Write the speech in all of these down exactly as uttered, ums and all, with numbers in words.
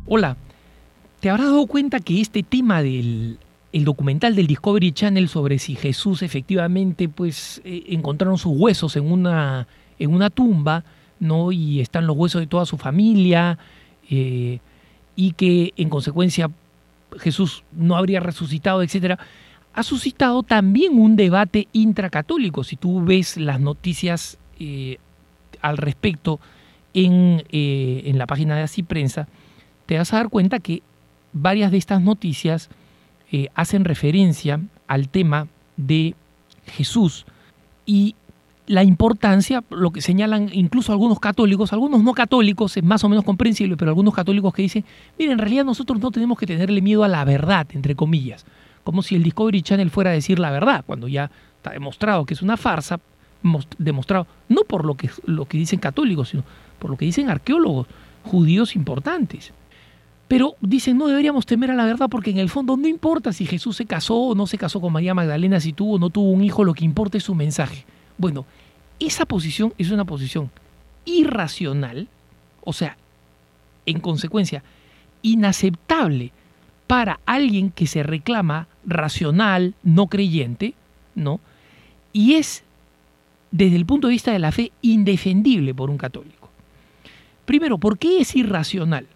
Hola, ¿te habrás dado cuenta que este tema del el documental del Discovery Channel sobre si Jesús efectivamente pues eh, encontraron sus huesos en una, en una tumba, ¿no? Y están los huesos de toda su familia, eh, y que en consecuencia Jesús no habría resucitado, etcétera, ha suscitado también un debate intracatólico. Si tú ves las noticias eh, al respecto en, eh, en la página de Así Prensa, te vas a dar cuenta que varias de estas noticias eh, hacen referencia al tema de Jesús y la importancia, lo que señalan incluso algunos católicos, algunos no católicos, es más o menos comprensible, pero algunos católicos que dicen, mira, en realidad nosotros no tenemos que tenerle miedo a la verdad, entre comillas, como si el Discovery Channel fuera a decir la verdad, cuando ya está demostrado que es una farsa, demostrado no por lo que, lo que dicen católicos, sino por lo que dicen arqueólogos judíos importantes. Pero dicen, no deberíamos temer a la verdad porque en el fondo no importa si Jesús se casó o no se casó con María Magdalena, si tuvo o no tuvo un hijo, lo que importa es su mensaje. Bueno, esa posición es una posición irracional, o sea, en consecuencia, inaceptable para alguien que se reclama racional, no creyente, ¿no? Y es, desde el punto de vista de la fe, indefendible por un católico. Primero, ¿por qué es irracional?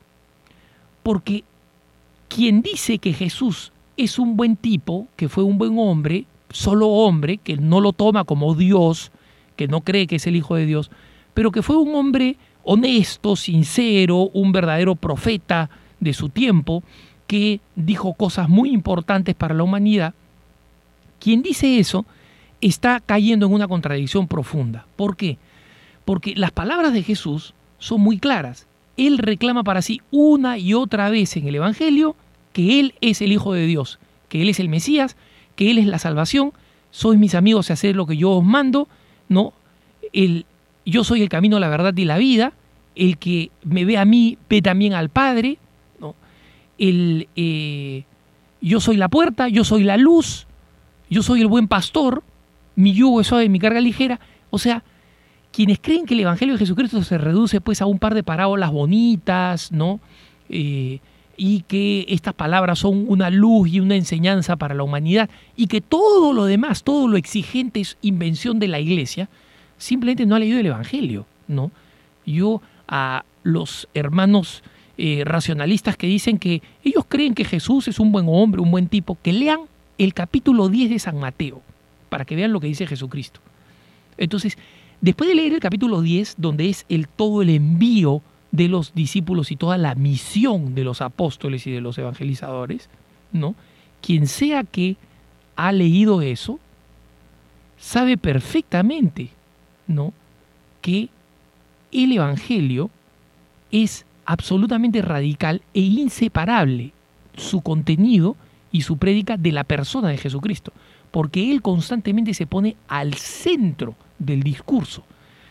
Porque quien dice que Jesús es un buen tipo, que fue un buen hombre, solo hombre, que no lo toma como Dios, que no cree que es el Hijo de Dios, pero que fue un hombre honesto, sincero, un verdadero profeta de su tiempo, que dijo cosas muy importantes para la humanidad, quien dice eso está cayendo en una contradicción profunda. ¿Por qué? Porque las palabras de Jesús son muy claras. Él reclama para sí una y otra vez en el Evangelio que Él es el Hijo de Dios, que Él es el Mesías, que Él es la salvación. Sois mis amigos y haced lo que yo os mando, ¿no? El, yo soy el camino, la verdad y la vida. El que me ve a mí, ve también al Padre, ¿no? El, eh, yo soy la puerta, yo soy la luz, yo soy el buen pastor, mi yugo es suave, mi carga ligera. O sea, quienes creen que el Evangelio de Jesucristo se reduce pues a un par de parábolas bonitas, ¿no? Eh, y que estas palabras son una luz y una enseñanza para la humanidad y que todo lo demás, todo lo exigente es invención de la Iglesia, simplemente no ha leído el Evangelio, ¿no? Yo a los hermanos eh, racionalistas que dicen que ellos creen que Jesús es un buen hombre, un buen tipo, que lean el capítulo diez de San Mateo para que vean lo que dice Jesucristo. Entonces, después de leer el capítulo diez, donde es el todo el envío de los discípulos y toda la misión de los apóstoles y de los evangelizadores, ¿no? Quien sea que ha leído eso, sabe perfectamente, ¿no?, que el Evangelio es absolutamente radical e inseparable, su contenido y su prédica, de la persona de Jesucristo, porque Él constantemente se pone al centro del discurso.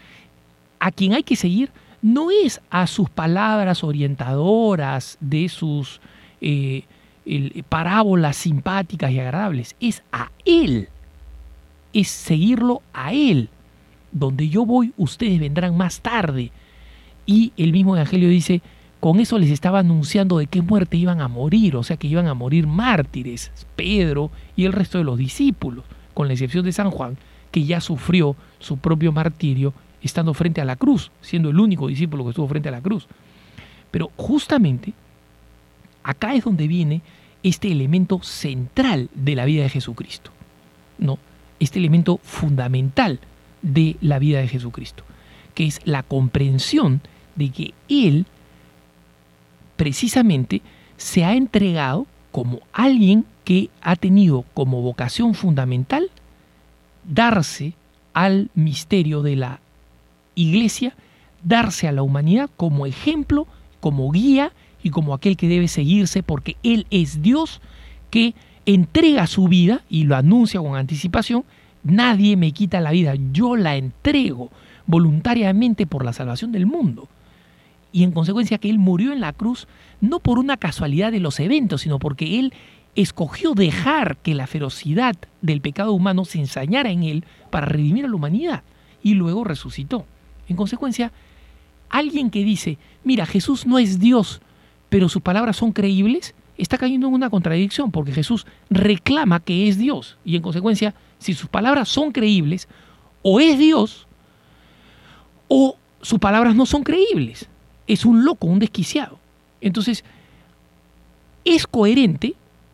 A quien hay que seguir no es a sus palabras orientadoras, de sus eh, el, parábolas simpáticas y agradables, es a Él, es seguirlo a Él. Donde yo voy, ustedes vendrán más tarde. Y el mismo Evangelio dice, con eso les estaba anunciando de qué muerte iban a morir, o sea que iban a morir mártires, Pedro y el resto de los discípulos, con la excepción de San Juan, que ya sufrió su propio martirio estando frente a la cruz, siendo el único discípulo que estuvo frente a la cruz. Pero justamente acá es donde viene este elemento central de la vida de Jesucristo, ¿no? Este elemento fundamental de la vida de Jesucristo, que es la comprensión de que Él precisamente se ha entregado como alguien que ha tenido como vocación fundamental darse al misterio de la Iglesia, darse a la humanidad como ejemplo, como guía y como aquel que debe seguirse, porque Él es Dios que entrega su vida y lo anuncia con anticipación. Nadie me quita la vida, yo la entrego voluntariamente por la salvación del mundo. Y en consecuencia que Él murió en la cruz no por una casualidad de los eventos, sino porque Él escogió dejar que la ferocidad del pecado humano se ensañara en Él para redimir a la humanidad, y luego resucitó. En consecuencia, alguien que dice, mira, Jesús no es Dios, pero sus palabras son creíbles, está cayendo en una contradicción, porque Jesús reclama que es Dios, y en consecuencia, si sus palabras son creíbles, o es Dios, o sus palabras no son creíbles. Es un loco, un desquiciado. Entonces, es coherente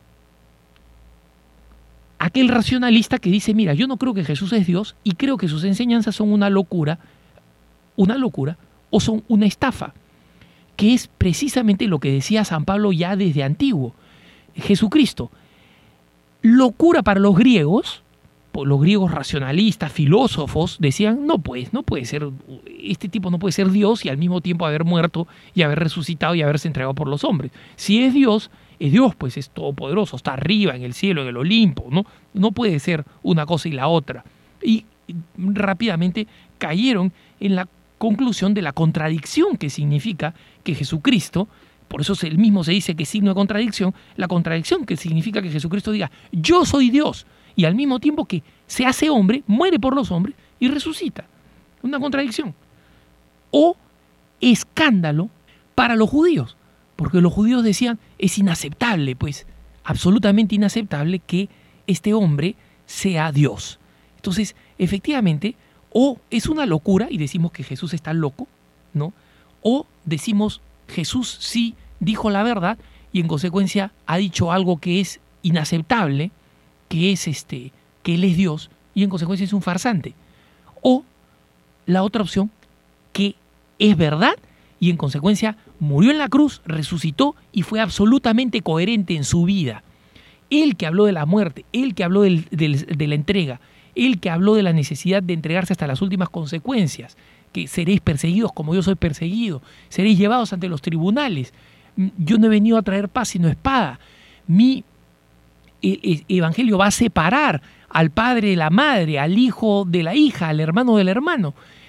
aquel racionalista que dice, mira, yo no creo que Jesús es Dios y creo que sus enseñanzas son una locura, una locura, o son una estafa, que es precisamente lo que decía San Pablo ya desde antiguo. Jesucristo, locura para los griegos, los griegos racionalistas, filósofos, decían, no pues, no puede ser, este tipo no puede ser Dios y al mismo tiempo haber muerto y haber resucitado y haberse entregado por los hombres. Si es Dios, es Dios, pues es todopoderoso, está arriba en el cielo, en el Olimpo, ¿no? No puede ser una cosa y la otra. Y rápidamente cayeron en la conclusión de la contradicción que significa que Jesucristo, por eso él mismo se dice que es signo de contradicción, la contradicción que significa que Jesucristo diga, yo soy Dios, y al mismo tiempo que se hace hombre, muere por los hombres y resucita. Una contradicción. O escándalo para los judíos, porque los judíos decían, es inaceptable, pues, absolutamente inaceptable que este hombre sea Dios. Entonces, efectivamente, o es una locura y decimos que Jesús está loco, ¿no? O decimos, Jesús sí dijo la verdad y en consecuencia ha dicho algo que es inaceptable, que es este, que él es Dios y en consecuencia es un farsante. O la otra opción, que es verdad y en consecuencia murió en la cruz, resucitó y fue absolutamente coherente en su vida. Él que habló de la muerte, él que habló del, del, de la entrega, él que habló de la necesidad de entregarse hasta las últimas consecuencias, que seréis perseguidos como yo soy perseguido, seréis llevados ante los tribunales. Yo no he venido a traer paz sino espada. Mi evangelio va a separar al padre de la madre, al hijo de la hija, al hermano del hermano.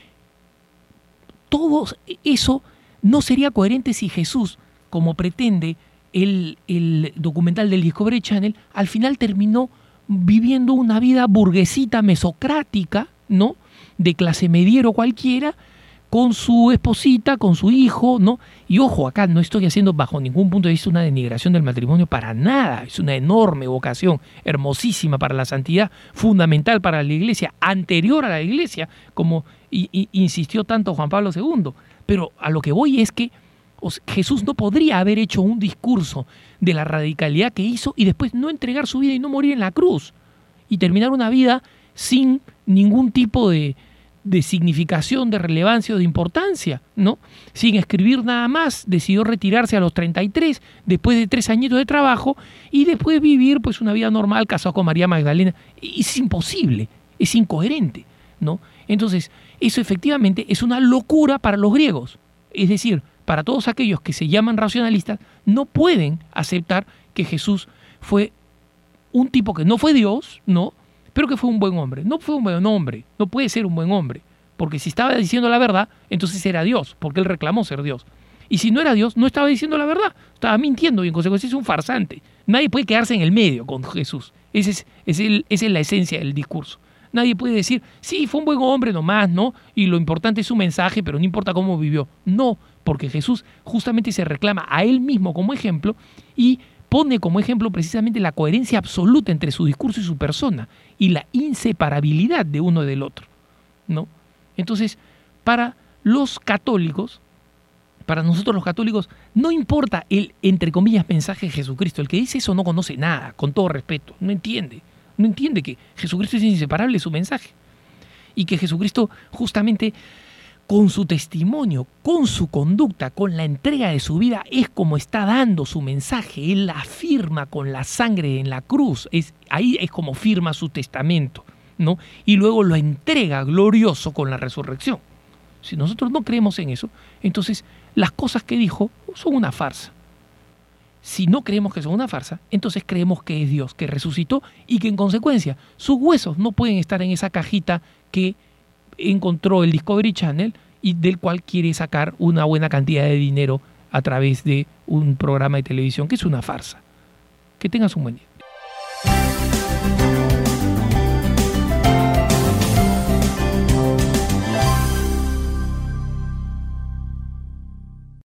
Todo eso no sería coherente si Jesús, como pretende el, el documental del Discovery Channel, al final terminó viviendo una vida burguesita mesocrática, ¿no? De clase mediero cualquiera, con su esposita, con su hijo, ¿no? Y ojo, acá no estoy haciendo bajo ningún punto de vista una denigración del matrimonio para nada. Es una enorme vocación, hermosísima para la santidad, fundamental para la Iglesia, anterior a la Iglesia, como y, y, insistió tanto Juan Pablo segundo. Pero a lo que voy es que os, Jesús no podría haber hecho un discurso de la radicalidad que hizo y después no entregar su vida y no morir en la cruz y terminar una vida sin ningún tipo de, de significación, de relevancia o de importancia, ¿no? Sin escribir nada más, decidió retirarse a los treinta y tres, después de tres añitos de trabajo, y después vivir pues una vida normal, casado con María Magdalena. Es imposible, es incoherente, ¿no? Entonces, eso efectivamente es una locura para los griegos. Es decir, para todos aquellos que se llaman racionalistas, no pueden aceptar que Jesús fue un tipo que no fue Dios, ¿no? Pero que fue un buen hombre. No fue un buen hombre, no puede ser un buen hombre, porque si estaba diciendo la verdad, entonces era Dios, porque él reclamó ser Dios. Y si no era Dios, no estaba diciendo la verdad, estaba mintiendo y en consecuencia es un farsante. Nadie puede quedarse en el medio con Jesús. Ese es, es el, esa es la esencia del discurso. Nadie puede decir, sí, fue un buen hombre nomás, ¿no? Y lo importante es su mensaje, pero no importa cómo vivió. No, porque Jesús justamente se reclama a él mismo como ejemplo y pone como ejemplo precisamente la coherencia absoluta entre su discurso y su persona y la inseparabilidad de uno del otro, ¿no? Entonces, para los católicos, para nosotros los católicos, no importa el, entre comillas, mensaje de Jesucristo. El que dice eso no conoce nada, con todo respeto, no entiende. No entiende que Jesucristo es inseparable de su mensaje y que Jesucristo justamente con su testimonio, con su conducta, con la entrega de su vida es como está dando su mensaje. Él la firma con la sangre en la cruz, es, ahí es como firma su testamento, ¿no? Y luego lo entrega glorioso con la resurrección. Si nosotros no creemos en eso, entonces las cosas que dijo son una farsa. Si no creemos que son una farsa, entonces creemos que es Dios, que resucitó y que en consecuencia sus huesos no pueden estar en esa cajita que encontró el Discovery Channel y del cual quiere sacar una buena cantidad de dinero a través de un programa de televisión que es una farsa. Que tengas un buen día.